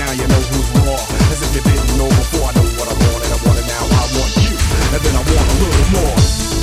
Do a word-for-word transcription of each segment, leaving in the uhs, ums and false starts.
now you know who's raw. As if you didn't know before. I know what I want and I want it now. I want you, and then I want a little more.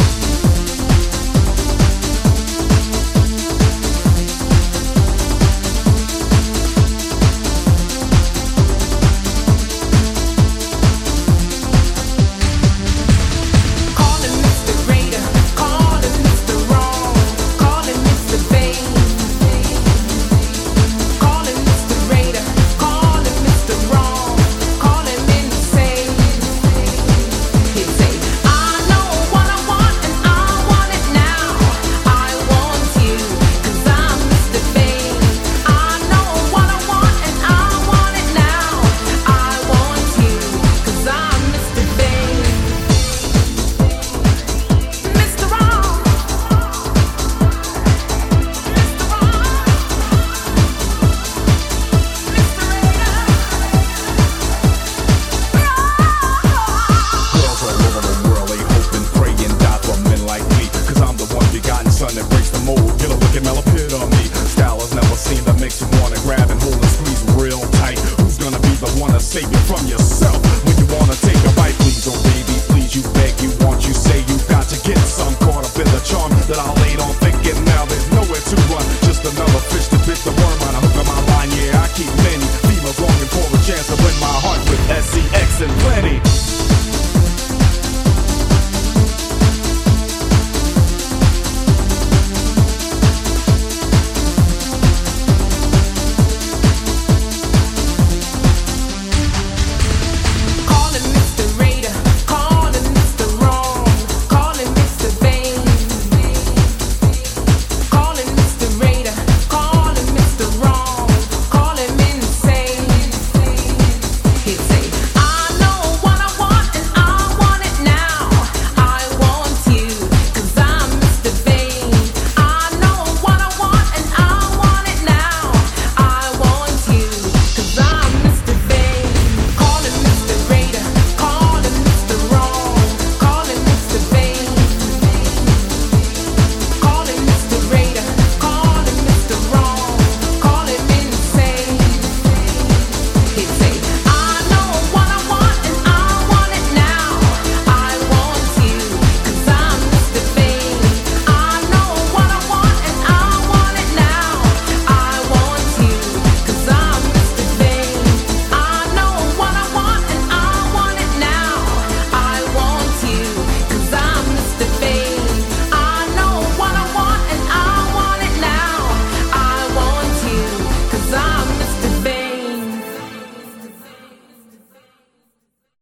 Son that breaks the mold, get a look at Mel epitome. Style has never seen that makes you wanna grab and hold and squeeze real tight. Who's gonna be the one to save you from yourself when you wanna take a bite? Please, oh baby, please, you beg, you want, you say you got to get some. Caught up in the charm that I laid on thinking now there's nowhere to run. Just another fish to bit the worm on a hook of my line. Yeah, I keep many females longing for a chance to win my heart with S E X and plenty.